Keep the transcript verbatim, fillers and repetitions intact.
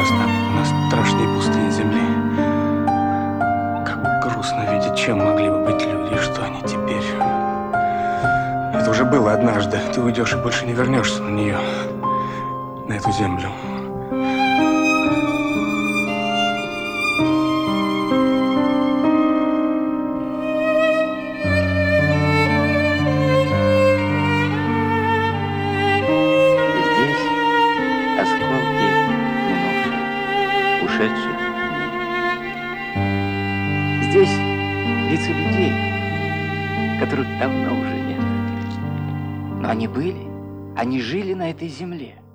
сейчас на, на страшной пустыне земли. Как грустно видеть, чем могли бы быть люди, и что они теперь. Это уже было однажды. Ты уйдешь и больше не вернешься на нее, на эту землю. Ушедших дней. Здесь лица людей, которых давно уже нет. Но они были, они жили на этой земле.